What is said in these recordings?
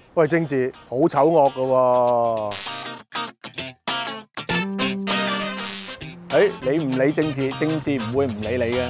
喂，政治好醜惡噶喎！ 你唔理政治，政治唔會唔理你嘅。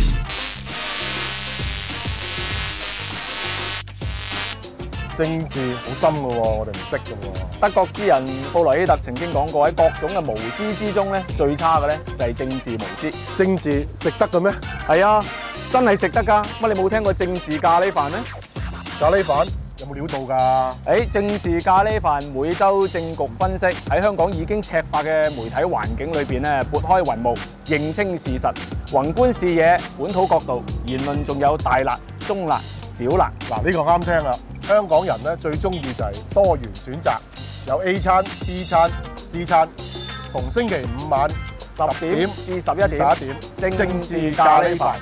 政治好深噶喎，我哋唔識噶喎。 德國詩人布萊希特曾經講過，喺各種嘅無知之中咧，最差嘅咧就係政治無知。 政治食得嘅咩？ 係啊，真係食得㗎。乜你冇聽過政治咖喱飯咩？ 咖喱飯有冇料到㗎？ 政治咖喱飯每週政局分析，喺香港已經赤化嘅媒體環境裏邊咧，撥開雲霧，認清事實，宏觀視野，本土角度，言論仲有大辣、中辣、小辣。 嗱，呢個啱聽啦。香港人咧最中意就係多元選擇，有 A 餐、B 餐、C 餐。逢星期五晚 10點至11點， 政治咖喱飯。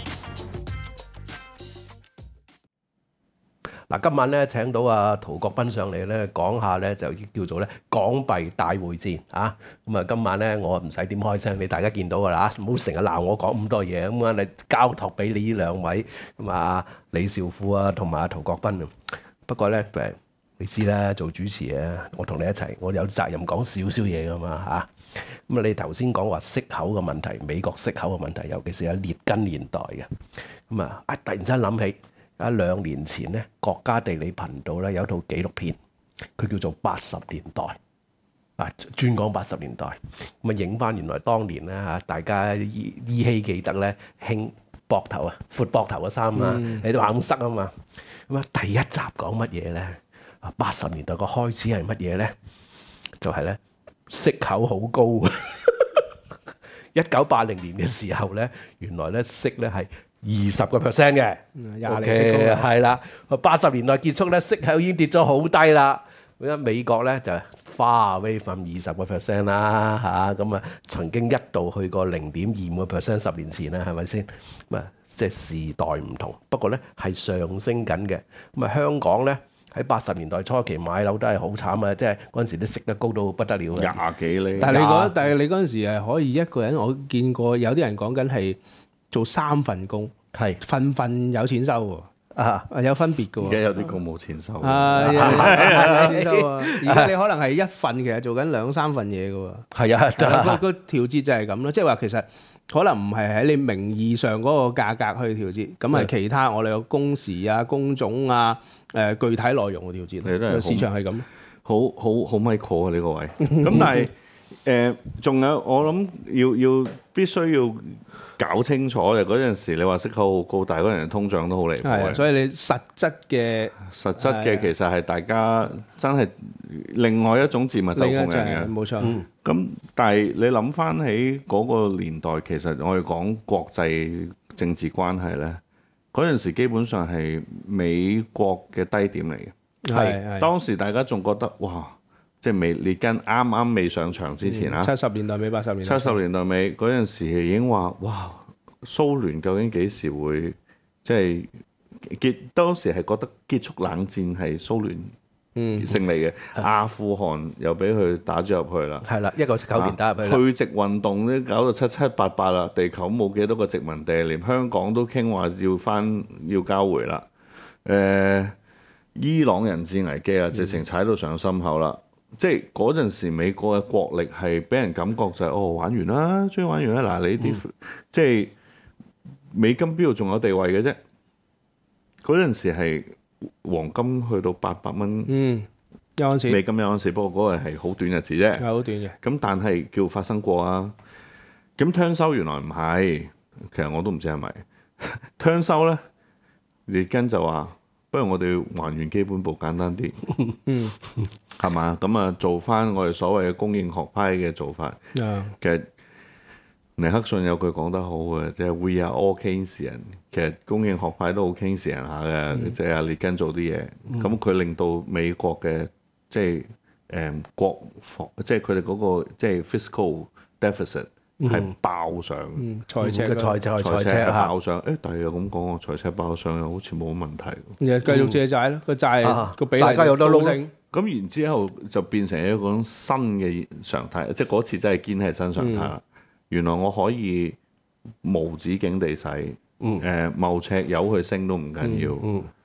嗱，今晚咧請到阿陶國斌上嚟咧講下咧就叫做咧港幣大會戰啊！咁啊，今晚咧我唔使點開聲，你大家見到㗎啦，唔好成日鬧我講咁多嘢，咁啊，你交託俾你呢兩位咁啊，李兆富啊同埋阿陶國斌啊。不過咧誒，你知啦，做主持啊，我同你一齊，我有責任講少少嘢㗎嘛嚇。咁啊，你頭先講話息口嘅問題，美國息口嘅問題，尤其是喺列根年代嘅。咁啊，突然間諗起。2年前咧，國家地理頻道咧有套紀錄片，佢叫做80年代，專講80年代。咁啊，影翻原來當年咧嚇，大家依稀記得咧興膊頭啊，闊膊頭嘅衫啊，你都硬塞啊嘛。咁啊，第一集講乜嘢咧？80年代個開始係乜嘢咧？就係咧息口好高。1980年嘅時候咧，原來咧息咧係20% 嘅 ，20厘息高係啦。80年代結束咧，息口已經跌咗好低啦。咁啊，美國咧就 far away from 20% 啦嚇，咁啊曾經一度去過0.25% 10年前啦，係咪先？咁啊，即係時代唔同，不過咧係上升緊嘅。咁啊，香港咧喺80年代初期買樓都係好慘啊，即係嗰陣時都息得高到不得了嘅 ，20幾厘。 但係你嗰陣時係可以一個人，我見過有啲人講緊係做3份工， 係份有錢收喎。有分別嘅喎。 而家有啲工冇錢收。 有錢收啊！而家你可能係一份，其實做緊2-3份嘢嘅喎。 係啊， 個調節就係咁咯，即係話其實可能唔係喺你名義上嗰個價格去調節，咁係其他我哋有工時啊、工種啊、具體內容嘅調節。市場係咁。 好 micro 啊呢個位。咁但係仲有我諗要必須要搞清楚嘅嗰陣時，你話息口好高，但係嗰陣時通脹都好離譜嘅。 所以你實質嘅其實係大家真係另外一種賤物鬥工人嘅， 冇錯。 咁但係你諗翻起嗰個年代，其實我哋講國際政治關係咧，嗰陣時基本上係美國嘅低點嚟嘅。係當時大家仲覺得哇！即係列根啱啱未上場之前啊 ，70年代尾80年代 ，70年代尾嗰陣時已經話哇，蘇聯究竟幾時會即係當時係覺得結束冷戰係蘇聯勝利嘅，阿富汗又俾佢打咗入去啦， 係啦，1979年打入去啦， 去殖運動咧搞到七七八八啦，地球冇幾多個殖民地，連香港都傾話要交回啦，伊朗人質危機啦，直情踩到上心口啦。即係嗰陣時，美國嘅國力係俾人感覺就係玩完啦，終於玩完啦。嗱，你啲即係美金邊度仲有地位嘅啫？嗰陣時係黃金去到800蚊， 一盎司美金一盎司，不過嗰個係好短日子啫， 係好短嘅。 咁但係叫發生過啊。咁聽收原來唔係，其實我都唔知係咪聽收咧。列根就話：不如我哋還原基本步簡單啲。係嘛？咁啊，做翻我哋所謂嘅供應學派嘅做法。其實尼克遜有句講得好嘅，即係 We are all Keynesian。其實供應學派都好 Keynesian下嘅，即係阿列根做啲嘢。咁佢令到美國嘅即係國防，即係佢哋嗰個即係 fiscal deficit 係爆上。 財赤係爆上。但係又咁講，我財赤爆上又好似冇問題。 繼續借債咯，個債個比例大家有得撈。 咁然之後就變成一種新嘅常態，即係嗰次真係堅係新常態啦。原來我可以無止境地使，貿赤由佢升都唔緊要。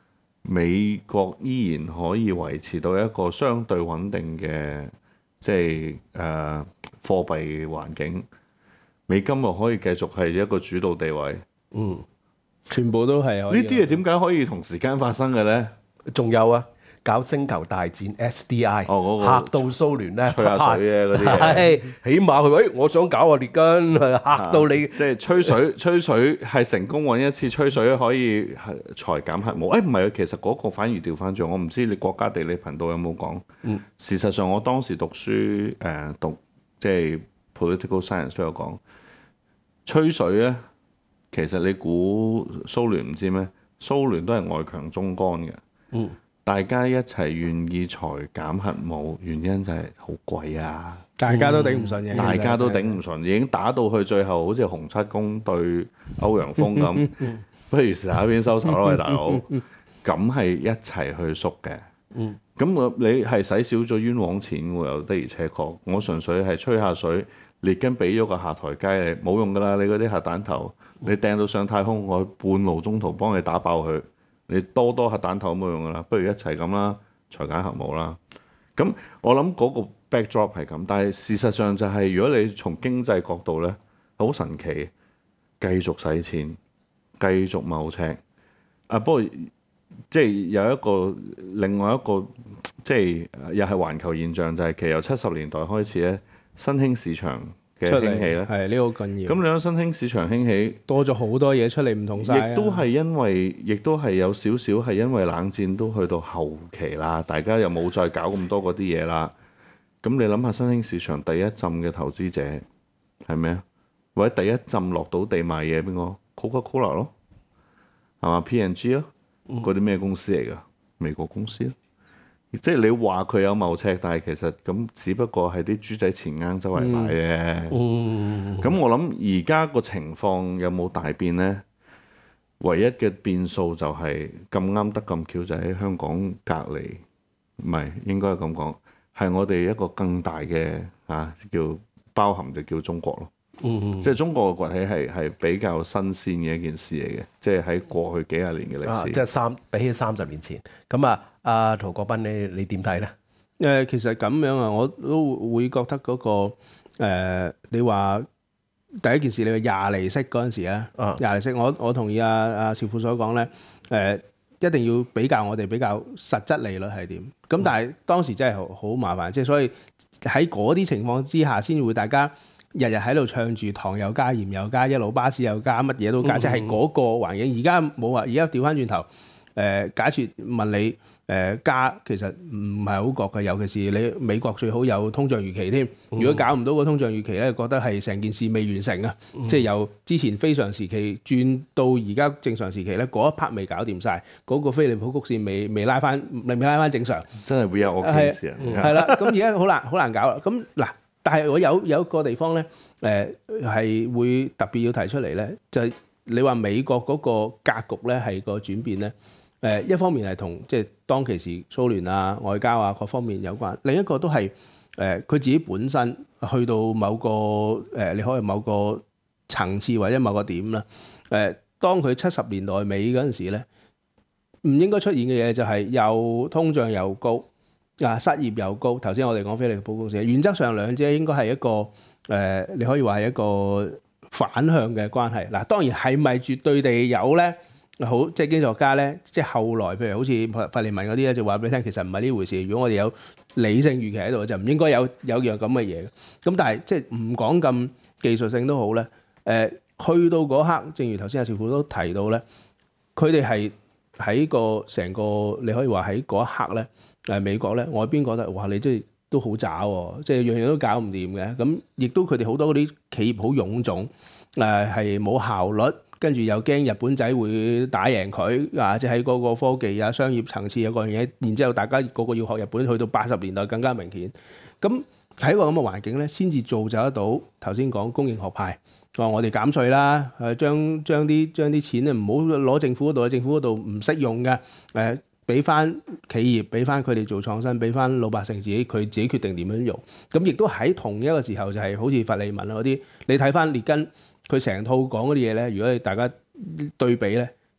美國依然可以維持到一個相對穩定嘅即係貨幣環境，美金又可以繼續係一個主導地位。 全部都係可以。 呢啲嘢點解可以同時間發生嘅咧？ 仲有啊，搞星球大戰 SDI， 嗰個嚇到蘇聯咧， 吹下水嘅嗰啲嘢。 係起碼佢我想搞啊列根，嚇到你。 即係吹水，吹水係成功揾一次吹水可以裁減核武。唔係啊，其實嗰個反而調翻轉。我唔知你國家地理頻道有冇講。事實上，我當時讀書讀即係 political science 都有講，吹水咧。其實你估蘇聯唔知咩？蘇聯都係外強中乾嘅。大家一齊願意裁減核武，原因就係好貴啊！ 大家都頂唔順嘅。 大家都頂唔順，已經打到去最後，好似洪七公對歐陽鋒咁。不如試下一邊收手啦，喂大佬！咁係一齊去縮嘅。咁你係使少咗冤枉錢喎，又的而且確。我純粹係吹下水，列根俾咗個下台階你，冇用㗎啦！你嗰啲核彈頭。你掟到上太空，我半路中途幫你打爆佢。你多核彈頭冇用噶啦，不如一齊咁啦，裁減核武啦。咁我諗嗰個 backdrop 係咁，但係事實上就係、如果你從經濟角度咧，好神奇，繼續使錢，繼續貿赤。不過即係有一個另外一個即係又係環球現象，就係其實由70年代開始咧，新興市場嘅興起咧， 係呢個緊要。 咁你喺新興市場興起， 多咗好多嘢出嚟，唔同晒。 亦都係因為，亦都係有少少係因為冷戰都去到後期啦，大家又冇再搞咁多嗰啲嘢啦。咁你諗下新興市場第一浸嘅投資者係咩啊？或者第一浸落到地賣嘢邊個 ？Coca-Cola 咯，係嘛 ？P&G 咯，嗰啲咩公司嚟㗎？美國公司咯。即係你話佢有貿赤，但係其實咁只不過係啲豬仔錢罌周圍買嘅。咁我諗而家個情況有冇大變呢？唯一嘅變數就係咁啱得咁巧，就喺香港隔離，唔係應該係咁講，係我哋一個更大嘅叫包含就叫中國咯。即係中國嘅崛起係比較新鮮嘅一件事嚟嘅，即係喺過去幾廿年嘅歷史。 即係比起30年前咁啊。阿陶國斌，你點睇咧？ 其實咁樣啊，我都會覺得嗰個你話第一件事，你話廿厘息嗰陣時咧，廿厘息，我同意阿少富所講咧，一定要比較我哋比較實質利率係點。咁但係當時真係好麻煩，即係所以喺嗰啲情況之下，先會大家日日喺度唱住糖又加鹽又加，一路巴士又加，乜嘢都加，即係嗰個環境。而家冇啊，而家調翻轉頭，假設問你。加其實唔係好覺嘅，尤其是你美國最好有通脹預期添。如果搞唔到個通脹預期咧，覺得係成件事未完成啊！即係由之前非常時期轉到而家正常時期咧，嗰一 part 未搞掂晒，嗰個菲利普曲線未拉翻正常。 真係會有我件事啊！ 係啦，咁而家好難搞啦。咁嗱，但係我有一個地方咧，係會特別要提出嚟咧，就係你話美國嗰個格局咧係個轉變咧。一方面係同即係當其時蘇聯啊、外交啊各方面有關，另一個都係佢自己本身去到某個你可以某個層次或者某個點啦。當佢70年代尾嗰陣時咧，唔應該出現嘅嘢就係又通脹又高失業又高。頭先我哋講菲利普公司，原則上兩者應該係一個你可以話係一個反向嘅關係。嗱，當然係咪絕對地有咧？好，即係經濟學家咧，即係後來，譬如好似弗利民嗰啲咧，就話俾你聽，其實唔係呢回事。如果我哋有理性預期喺度，就唔應該有樣咁嘅嘢。咁但係即係唔講咁技術性都好咧。去到嗰刻，正如頭先阿少富都提到咧，佢哋係喺個成個你可以話喺嗰一刻咧，美國咧外邊覺得哇，你即係都好渣喎，即係樣樣都搞唔掂嘅。咁亦都佢哋好多嗰啲企業好臃腫，係冇效率。跟住又驚日本仔會打贏佢，即係喺嗰個科技啊、商業層次有個樣嘢，然之後大家個個要學日本，去到80年代更加明顯。咁喺一個咁嘅環境咧，先至造就得到頭先講公認學派話我哋減稅啦，將啲錢咧唔好攞政府嗰度，政府嗰度唔識用嘅，俾翻企業，俾翻佢哋做創新，俾翻老百姓佢自己決定點樣用。咁亦都喺同一個時候就係好似弗利民啊嗰啲，你睇翻列根。佢成套講嗰啲嘢咧，如果你大家對比咧，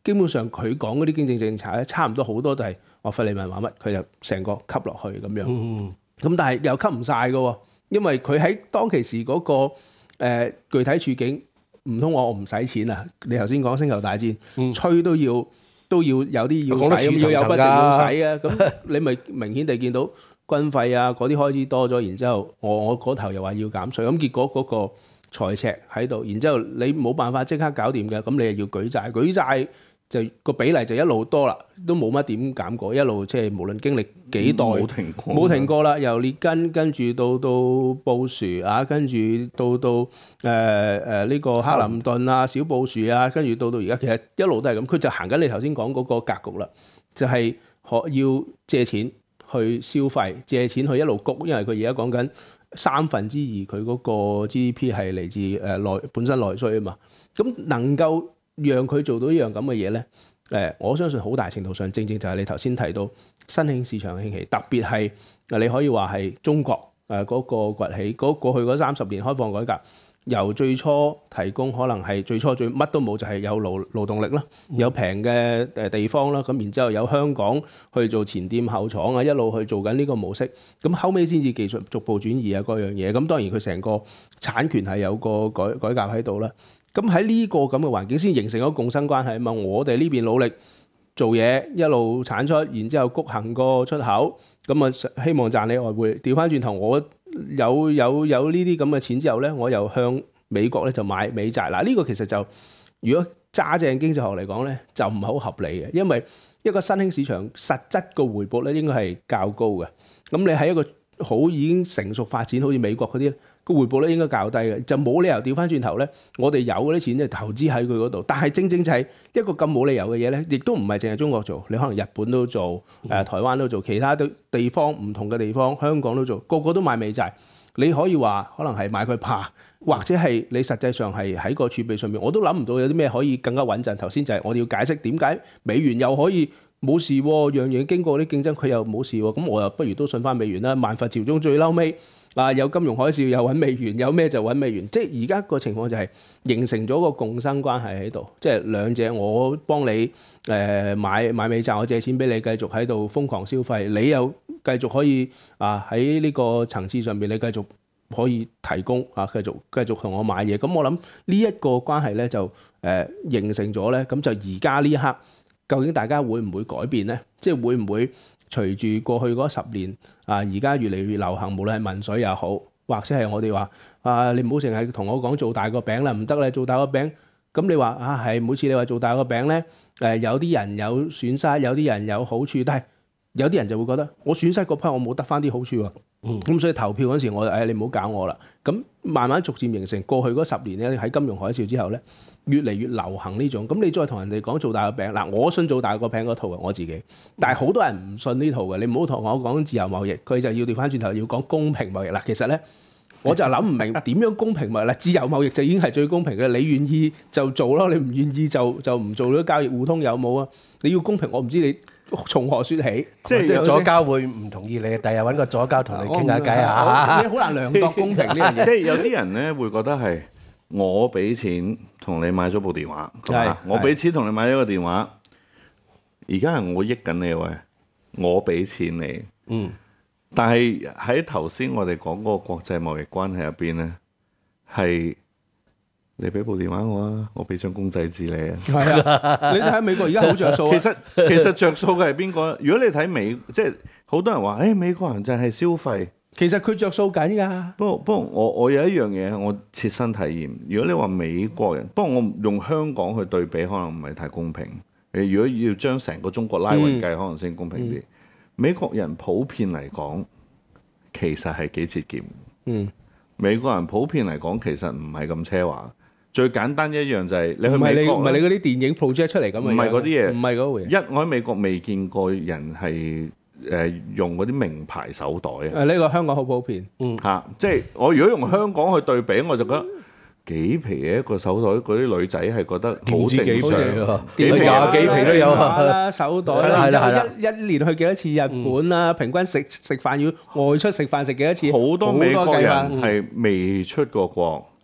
基本上佢講嗰啲經濟政策咧，差唔多好多都係費利民話乜，佢就成個吸落去咁樣。咁但係又吸唔晒嘅喎，因為佢喺當其時嗰個具體處境，唔通我唔使錢啊？你頭先講星球大戰，吹都要有啲要使，要有筆值要使啊！咁你咪明顯地見到軍費啊嗰啲開支多咗，然之後我嗰頭又話要減稅，咁結果嗰個財赤喺度，然之後你冇辦法即刻搞掂嘅，咁你又要舉債就個比例就一路多啦，都冇乜點減過，一路即係無論經歷幾代冇停過啦，由列根跟住到布殊啊，跟住到呢個克林頓啊、小布殊啊，跟住到而家，其實一路都係咁，佢就行緊你頭先講嗰個格局啦，就係要借錢去消費，借錢去一路谷，因為佢而家講緊2/3佢嗰個 GDP 係嚟自本身內需啊嘛，咁能夠讓佢做到呢樣咁嘅嘢咧，我相信好大程度上正正就係你頭先提到新興市場嘅興起，特別係你可以話係中國嗰個崛起，過去嗰30年開放改革，由最初提供可能係最初乜都冇，就係有勞動力啦，有平嘅地方啦，咁然之後有香港去做前店後廠啊，一路去做緊呢個模式，咁後尾先至技術逐步轉移啊嗰樣嘢，咁當然佢成個產權係有個改革喺度啦。咁喺呢個咁嘅環境先形成咗共生關係啊嘛！我哋呢邊努力做嘢，一路產出，然之後谷行個出口，咁啊希望賺你外匯。調翻轉頭，我有呢啲咁嘅錢之後咧，我又向美國咧就買美債。嗱，呢個其實就如果揸正經濟學嚟講咧，就唔係好合理嘅，因為一個新興市場實質個回報咧應該係較高嘅。咁你喺一個好已經成熟發展，好似美國嗰啲，個回報咧應該較低嘅，就冇理由調翻轉頭咧。我哋有嗰啲錢就投資喺佢嗰度，但係正正就係一個咁冇理由嘅嘢咧，亦都唔係淨係中國做，你可能日本都做，台灣都做，其他地方唔同嘅地方，香港都做，個個都買美債。你可以話可能係買佢怕，或者係你實際上係喺個儲備上面，我都諗唔到有啲咩可以更加穩陣。頭先就係我哋要解釋點解美元又可以冇事喎，樣樣經過啲競爭佢又冇事喎，咁我又不如都信翻美元啦。萬佛朝宗最嬲尾有金融海嘯又揾美元，有咩就揾美元。即係而家個情況就係形成咗個共生關係喺度，即係兩者我幫你買美債，我借錢俾你繼續喺度瘋狂消費，你又繼續可以喺呢個層次上面你繼續可以提供繼續同我買嘢。咁我諗呢一個關係咧就形成咗咧，咁就而家呢一刻。究竟大家會唔會改變呢？即係會唔會隨住過去嗰10年而家越嚟越流行，無論係民粹又好，或者係我哋話你唔好淨係同我講做大個餅啦，唔得咧做大個餅。咁你話係每次你話做大個餅咧，有啲人有損失，有啲人有好處，但係有啲人就會覺得我損失嗰批我冇得翻啲好處喎。咁所以投票嗰時我你唔好搞我啦。咁慢慢逐漸形成過去嗰10年咧，喺金融海嘯之後咧，越嚟越流行呢種。咁你再同人哋講做大個餅，嗱我信做大個餅嗰套嘅我自己，但係好多人唔信呢套嘅。你唔好同我講自由貿易，佢就要調翻轉頭要講公平貿易啦。其實咧，我就諗唔明點樣公平貿易啦。自由貿易就已經係最公平嘅，你願意就做咯，你唔願意就唔做咗交易互通有冇啊？你要公平，我唔知你從何說起？ 即係左膠會唔同意你，第日揾個左膠同你傾下偈啊！ 你好難量度公平呢樣嘢。 即係有啲人咧會覺得係我俾錢同你買咗部電話，我俾錢同你買咗個電話，而家係我益緊你喂，我俾錢你。但係喺頭先我哋講嗰個國際貿易關係入邊咧，係你俾部電話我啊，我俾張公仔紙你啊。 係啊，你睇美國而家好着數啊。 其實着數嘅係邊個？如果你睇即係好多人話，美國人就係消費。 其實佢着數緊㗎。 不過我有一樣嘢我切身體驗。如果你話美國人，不過我用香港去對比，可能唔係太公平。如果要將成個中國拉勻計，可能先公平啲。美國人普遍嚟講，其實係幾節儉。美國人普遍嚟講，其實唔係咁奢華。最簡單一樣就係你去美國， 唔係你嗰啲電影 project 出嚟咁嘅樣， 唔係嗰啲嘢， 唔係嗰回事。 我喺美國未見過人係用嗰啲名牌手袋啊。 呢個香港好普遍。 即係我如果用香港去對比，我就覺得幾皮嘅一個手袋，嗰啲女仔係覺得好正常， 幾皮都有啦，手袋啦，一年去幾多次日本啦？平均食飯要外出食飯食幾多次？ 好多美國人係未出過國，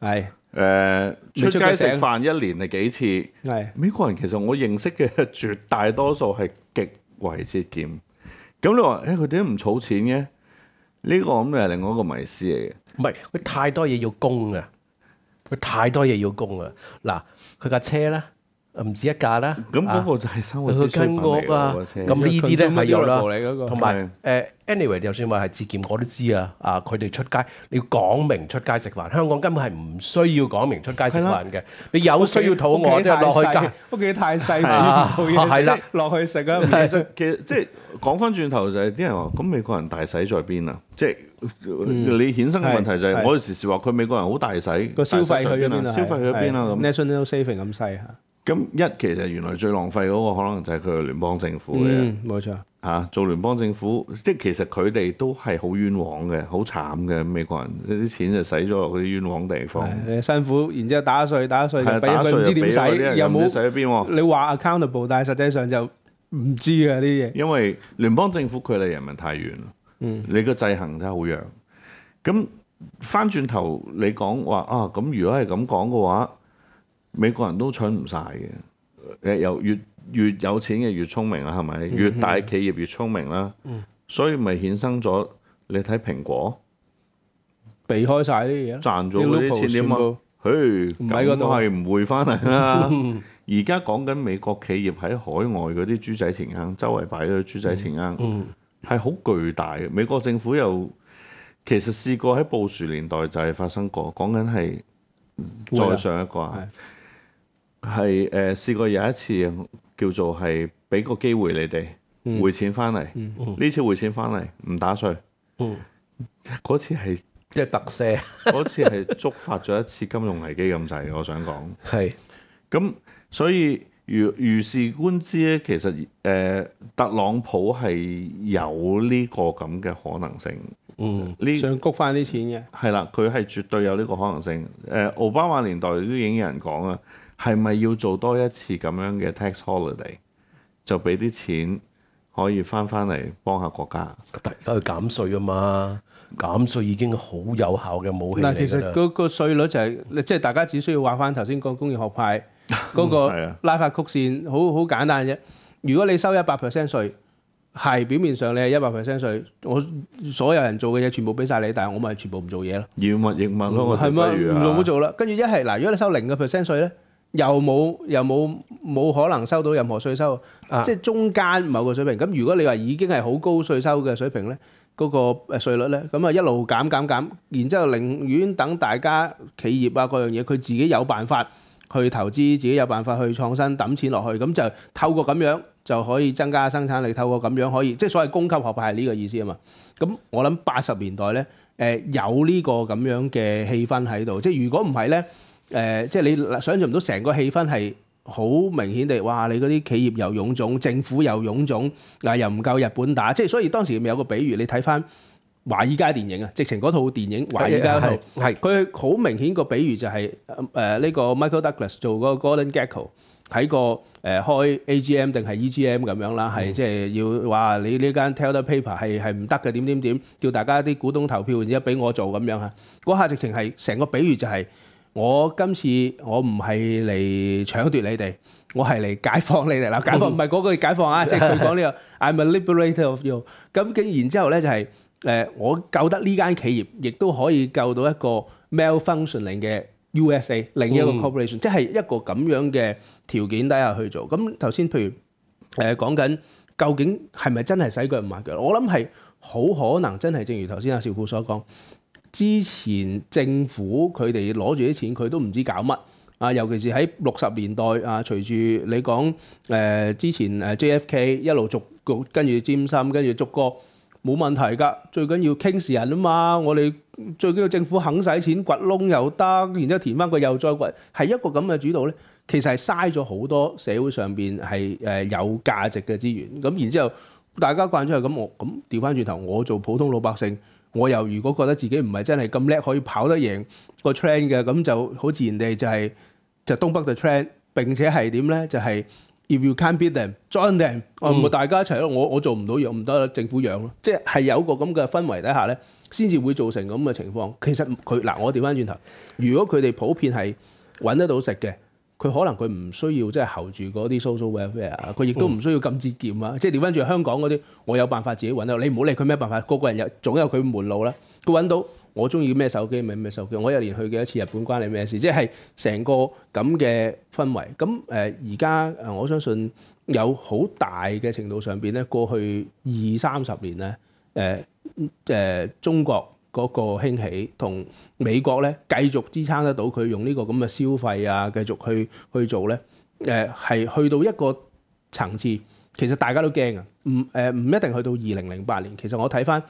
出街食飯一年係幾次？ 係美國人其實我認識嘅絕大多數係極為節儉。咁你話佢點解唔儲錢嘅？呢個咁係另外一個迷思嚟嘅。 唔係佢太多嘢要供啊，佢太多嘢要供啊。嗱，佢架車咧唔止一架啦， 咁嗰個就係生活必佢需品間屋啊， 嚟嘅車。 咁呢啲咧係有啦。 嚟嗰個同埋anyway，就算話係節儉，我都知啊。佢哋出街你要講明出街食飯，香港根本係唔需要講明出街食飯嘅。你有需要肚餓都係落去街， 屋企太細煮唔到嘢， 係啦， 落去食啊！ 其實即係講翻轉頭就係啲人話，咁美國人大使在邊啊？即係你衍生嘅問題就係，我哋時時話佢美國人好大使， 個消費去咗邊啊？ 消費去咗邊啊？咁 national saving 咁細嚇。 咁其實原來最浪費嗰個可能就係佢嘅聯邦政府嘅。 冇錯。 做聯邦政府，即係其實佢哋都係好冤枉嘅，好慘嘅美國人，啲錢就使咗落嗰啲冤枉地方。 辛苦，然之後打稅就俾佢唔知點使，又冇使喺邊。 你話 accountable，但係實際上就唔知嘅呢啲嘢。 因為聯邦政府距離人民太遠，你個制衡真係好弱。咁翻轉頭你講話咁如果係咁講嘅話，美國人都搶唔晒嘅。又越有錢嘅越聰明啦，係咪？越大企業越聰明啦，所以咪衍生咗你睇蘋果避開晒呢啲嘢， 賺咗嗰啲錢點啊？咁都係唔匯翻嚟啦。而家講緊美國企業喺海外嗰啲豬仔錢罌，周圍擺咗啲豬仔錢罌，係好巨大嘅。美國政府又其實試過喺布殊年代就係發生過，講緊係再上一個啊。係試過有一次叫做係俾個機會你哋匯錢翻嚟，呢次匯錢翻嚟唔打稅，嗰次係即係特赦， 嗰次係觸發咗一次金融危機咁滯。我想講係咁，所以如是觀之咧，其實特朗普係有呢個咁嘅可能性， 想谷翻啲錢嘅係啦，佢係絕對有呢個可能性。奧巴馬年代都已經有人講啊。係咪要做多一次咁樣嘅 tax holiday， 就俾啲錢可以翻嚟幫下國家？ 大家去減稅啊嘛，減稅已經好有效嘅武器嚟㗎啦。 其實嗰個稅率就係即係大家只需要話翻頭先講工業學派嗰個拉法曲線，好簡單啫。如果你收100% 稅，係表面上你係100% 稅，我所有人做嘅嘢全部俾晒你，但係我咪全部唔做嘢咯。 要物易物咯， 係嘛？唔做冇做啦。跟住一係嗱，如果你收0% 稅咧。又冇可能收到任何稅收，即係中間某個水平。咁如果你話已經係好高稅收嘅水平咧，嗰個稅率咧，咁啊一路減，然之後寧願等大家企業啊各樣嘢，佢自己有辦法去投資，自己有辦法去創新抌錢落去，咁就透過咁樣就可以增加生產力，透過咁樣可以即係所謂供給學派係呢個意思啊嘛。咁我諗80年代咧，有呢個咁樣嘅氣氛喺度，即係如果唔係咧。即係你想象唔到成個氣氛係好明顯地，哇！你嗰啲企業又臃腫，政府又臃腫，又唔夠日本打，即係所以當時咪有個比喻，你睇翻華爾街電影啊，直情嗰套電影華爾街嗰套，佢好明顯個比喻就係呢個 Michael Douglas 做嗰個 Gordon Gekko 喺個開 AGM 定係 EGM 咁樣啦，係即係要話你呢間 Teller Paper 係唔得嘅點，叫大家啲股東投票，然之後俾我做咁樣嚇，嗰下直情係成個比喻就係。我今次我唔係嚟搶奪你哋，我係嚟解放你哋啦。解放唔係嗰個解放啊，即係佢講呢個 I'm a liberator of you。咁然之後咧就係我救得呢間企業，亦都可以救到一個 malfunctioning 嘅 USA 另一個 corporation，即係一個咁樣嘅條件底下去做。咁頭先譬如講緊究竟係咪真係洗腳唔抹腳？我諗係好可能真係正如頭先阿少庫所講。之前政府佢哋攞住啲錢，佢都唔知搞乜啊！尤其是喺60年代啊，隨住你講之前JFK 一路逐跟住尖心，跟住逐個冇問題㗎。最緊要傾時人啊嘛！我哋最緊要政府肯使錢掘窿又得，然之後填翻個又再掘，係一個咁嘅主導咧。其實係嘥咗好多社會上邊係有價值嘅資源。咁然之後大家慣咗係咁，我咁調翻轉頭，我做普通老百姓。我又如果覺得自己唔係真係咁叻，可以跑得贏個 trend 嘅，咁就好自然地就東北嘅 trend，並且係點咧？就係 if you can't beat them, join them，咪大家一齊咯。我做唔到嘢，唔得，政府養咯。即係有個咁嘅氛圍底下咧，先至會造成咁嘅情況。其實我調翻轉頭，如果佢哋普遍係揾得到食嘅，佢可能佢唔需要即係候住嗰啲 social welfare 啊，佢亦都唔需要咁節儉啊。即係調翻轉香港嗰啲，我有辦法自己揾到，你唔好理佢咩辦法，個個人總有佢門路啦。佢揾到我中意咩手機咪咩手機，我一年去幾多次日本關你咩事？即係成個咁嘅氛圍。咁而家我相信有好大嘅程度上邊咧，過去20-30年咧，中國嗰個興起同美國咧繼續支撐得到佢用呢個咁嘅消費啊，繼續去做咧，係去到一個層次，其實大家都驚啊！唔一定去到2008年，其實我睇翻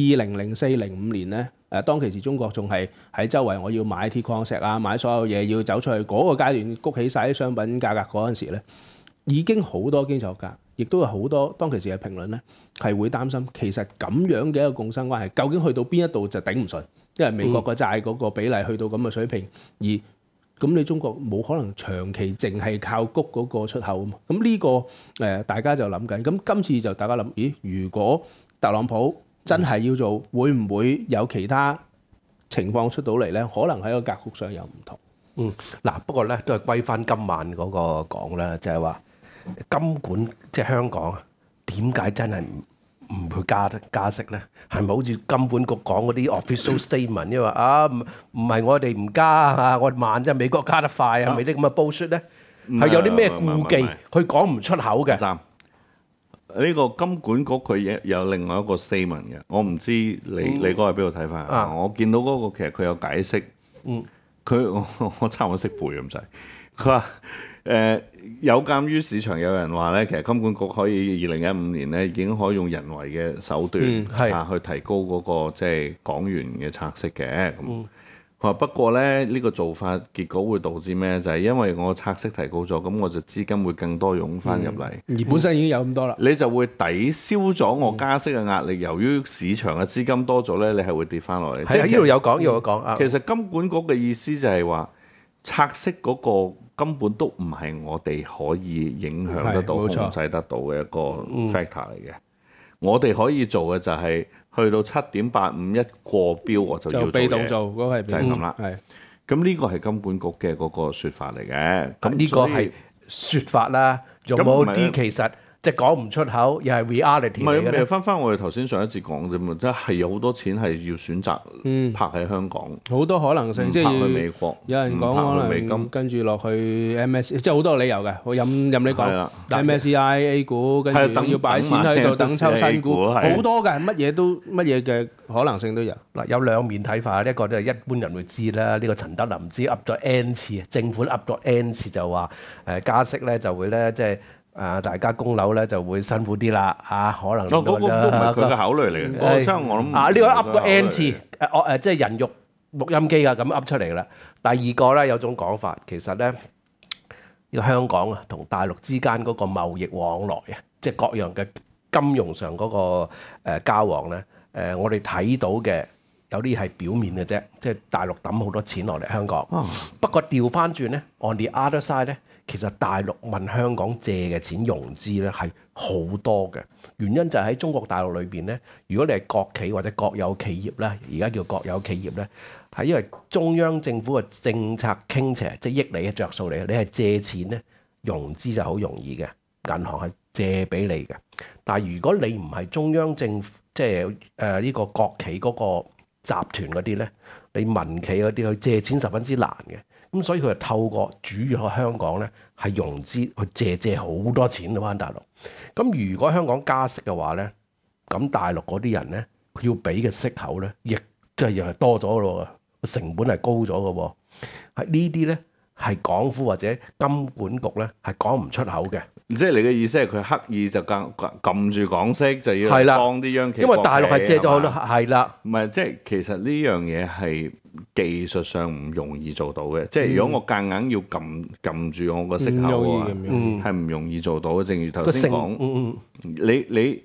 2004-05年咧，當其時中國仲係喺周圍，我要買鐵礦石啊，買所有嘢要走出去嗰個階段，谷起晒啲商品價格嗰陣時咧，已經好多經濟學家，亦都有好多當其時嘅評論咧，係會擔心其實咁樣嘅一個共生關係，究竟去到邊一度就頂唔順，因為美國個債嗰個比例去到咁嘅水平，而咁你中國冇可能長期淨係靠谷嗰個出口啊嘛。咁呢個大家就諗緊。咁今次就大家諗，咦？如果特朗普真係要做，會唔會有其他情況出到嚟咧？可能喺個格局上有唔同。 嗱，不過咧都係歸翻今晚嗰個講啦，就係話金管即係香港點解真係唔去加息咧？係咪好似金管局講嗰啲 official statement， 因為唔係我哋唔加啊，我哋慢啫，美國加得快啊，咪啲咁嘅 bullshit 咧？係有啲咩顧忌，佢講唔出口嘅。 呢個金管局佢有另外一個 statement 嘅，我唔知你嗰個喺邊度睇翻。我見到嗰個其實佢有解釋。我差唔多識背咁滯。佢話有鑑於市場有人話咧，其實金管局可以2015年咧已經可以用人為嘅手段去提高嗰個即係港元嘅拆息嘅。佢話不過咧呢個做法結果會導致咩？就係因為我拆息提高咗，咁我就資金會更多湧翻入嚟， 而本身已經有咁多啦， 你就會抵消咗我加息嘅壓力。由於市場嘅資金多咗咧，你係會跌翻落嚟。 係啊，呢度有講，呢度有講。 其實金管局嘅意思就係話拆息嗰個根本都唔係我哋可以影響得到、控制得到嘅一個 factor 嚟嘅。我哋可以做嘅就係去到7.85一過標，我就要做嘢， 被動做嗰個係就係咁啦。咁呢個係金管局嘅嗰個説法嚟嘅。 咁呢個係説法啦，有冇啲其實即係講唔出口，又係 reality 嚟嘅咧？ 翻我哋頭先上一節講啫嘛，即係有好多錢係要選擇拍喺香港， 好多可能性，即係拍去美國， 有人講可能跟住落去 MSCI， 即係好多理由嘅。我任你講 MSCI A 股，跟住要擺錢喺度等抽新股，好多嘅，乜嘢嘅可能性都有。 嗱，有兩面睇法，一個都係一般人會知啦。呢個陳德霖唔知噏咗 N 次，政府噏咗 N 次就話加息咧就會咧即係。大家供樓咧就會辛苦啲啦，可能嗰個都唔係佢嘅考慮嚟嘅。真係我諗呢個噏過 N 次，即係人肉錄音機啊咁噏出嚟啦。第二個咧有種講法，其實咧呢個香港啊同大陸之間嗰個貿易往來啊，即係各樣嘅金融上嗰個交往咧，我哋睇到嘅有啲係表面嘅啫，即係大陸抌好多錢落嚟香港。不過調翻轉咧 ，on the other side 咧。其實大陸問香港借嘅錢融資咧係好多嘅，原因就係喺中國大陸裏邊咧，如果你係國企或者國有企業咧，而家叫國有企業咧，係因為中央政府嘅政策傾斜，即係益你嘅着數嚟嘅，你係借錢咧融資就好容易嘅，銀行係借俾你嘅。但係如果你唔係中央政府，即係呢個國企嗰個集團嗰啲咧，你民企嗰啲去借錢十分之難嘅。咁所以佢就透過主要喺香港咧係融資去借好多錢翻大陸。咁如果香港加息嘅話咧，咁大陸嗰啲人咧佢要俾嘅息口咧，亦即係又係多咗咯，成本係高咗嘅喎。係呢啲咧係港府或者金管局咧係講唔出口嘅。 即係你嘅意思係佢刻意就撳住港息就要幫啲央企， 因為大陸係借咗好多，係啦。 唔係，即係其實呢樣嘢係技術上唔容易做到嘅。即係如果我夾硬要撳住我個息口啊，係唔容易做到嘅。正如頭先講，你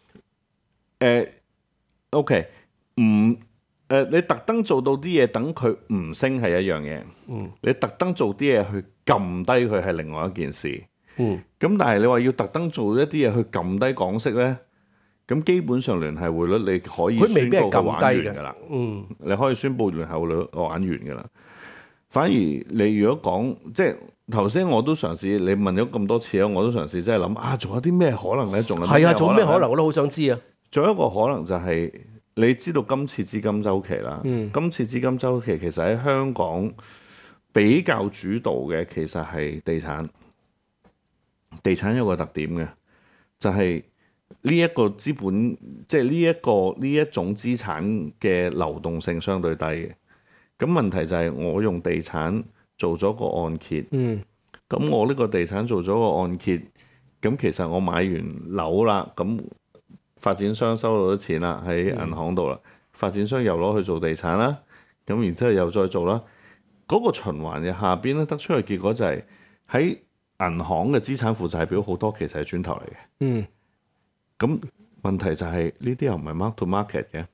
OK 你特登做到啲嘢等佢唔升係一樣嘢，你特登做啲嘢去撳低佢係另外一件事。 咁但係你話要特登做一啲嘢去撳低港息咧，咁基本上聯繫匯率你可以宣告佢玩完㗎啦。你可以宣佈聯繫匯率玩完㗎啦。反而你如果講即係頭先我都嘗試，你問咗咁多次啊，我都嘗試即係諗啊，仲有啲咩可能咧？仲有係啊，仲有咩可能我都好想知啊。 仲有一個可能就係、你知道今次資金週期啦，今次資金週期其實喺香港比較主導嘅其實係地產。地產有個特點嘅，就係呢一個資本，即係呢一種資產嘅流動性相對低嘅。咁問題就係我用地產做咗個按揭，咁我呢個地產做咗個按揭，咁其實我買完樓啦，咁發展商收到啲錢啦喺銀行度啦，發展商又攞去做地產啦，咁然之後又再做啦，嗰個循環嘅下邊咧得出嘅結果就係喺銀行嘅資產負債表好多其實係磚頭嚟嘅，咁問題就係呢啲又唔係 mark to market 嘅，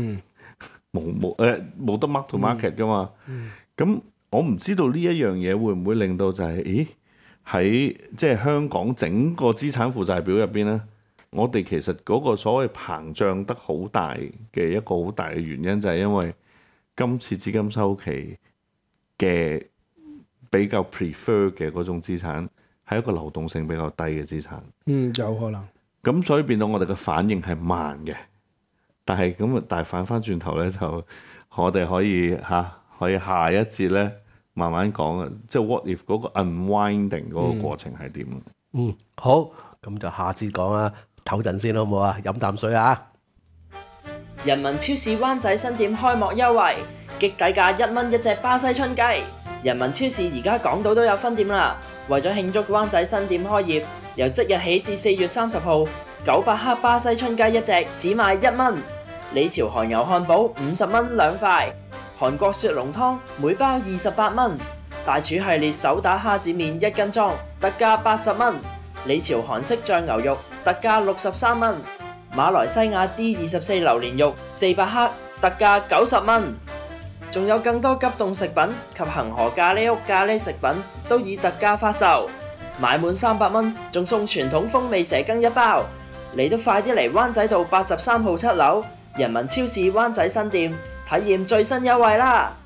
冇得 mark to market 噶嘛，咁我唔知道呢一樣嘢會唔會令到就係，喺即係香港整個資產負債表入邊咧，我哋其實嗰個所謂膨脹得好大嘅一個好大嘅原因就係因為今次資金週期嘅比較 prefer 嘅嗰種資產係一個流動性比較低嘅資產， 有可能。 咁所以變到我哋嘅反應係慢嘅，但係反翻轉頭咧就我哋可以下一節咧慢慢講啊，即係 what if 嗰個 unwinding 嗰個過程係點？ 好，咁就下節講啊，唞陣先好唔好啊？飲啖水啊！ 人民超市灣仔新店開幕優惠，極底價1蚊一隻巴西春雞。人民超市而家港島都有分店啦，為咗慶祝灣仔新店開業，由即日起至4月30號，900克巴西春雞一隻只賣1蚊，李朝韓油漢堡50蚊2塊，韓國雪龍湯每包28蚊，大廚系列手打蝦子麵1斤裝特價80蚊，李朝韓式醬牛肉特價63蚊，馬來西亞 D24榴蓮肉400克特價90蚊。仲有更多急凍食品及恒河咖喱屋咖喱食品都以特價發售，買滿300蚊仲送傳統風味蛇羹1包。你都快啲嚟灣仔道83號7樓人民超市灣仔新店體驗最新優惠啦！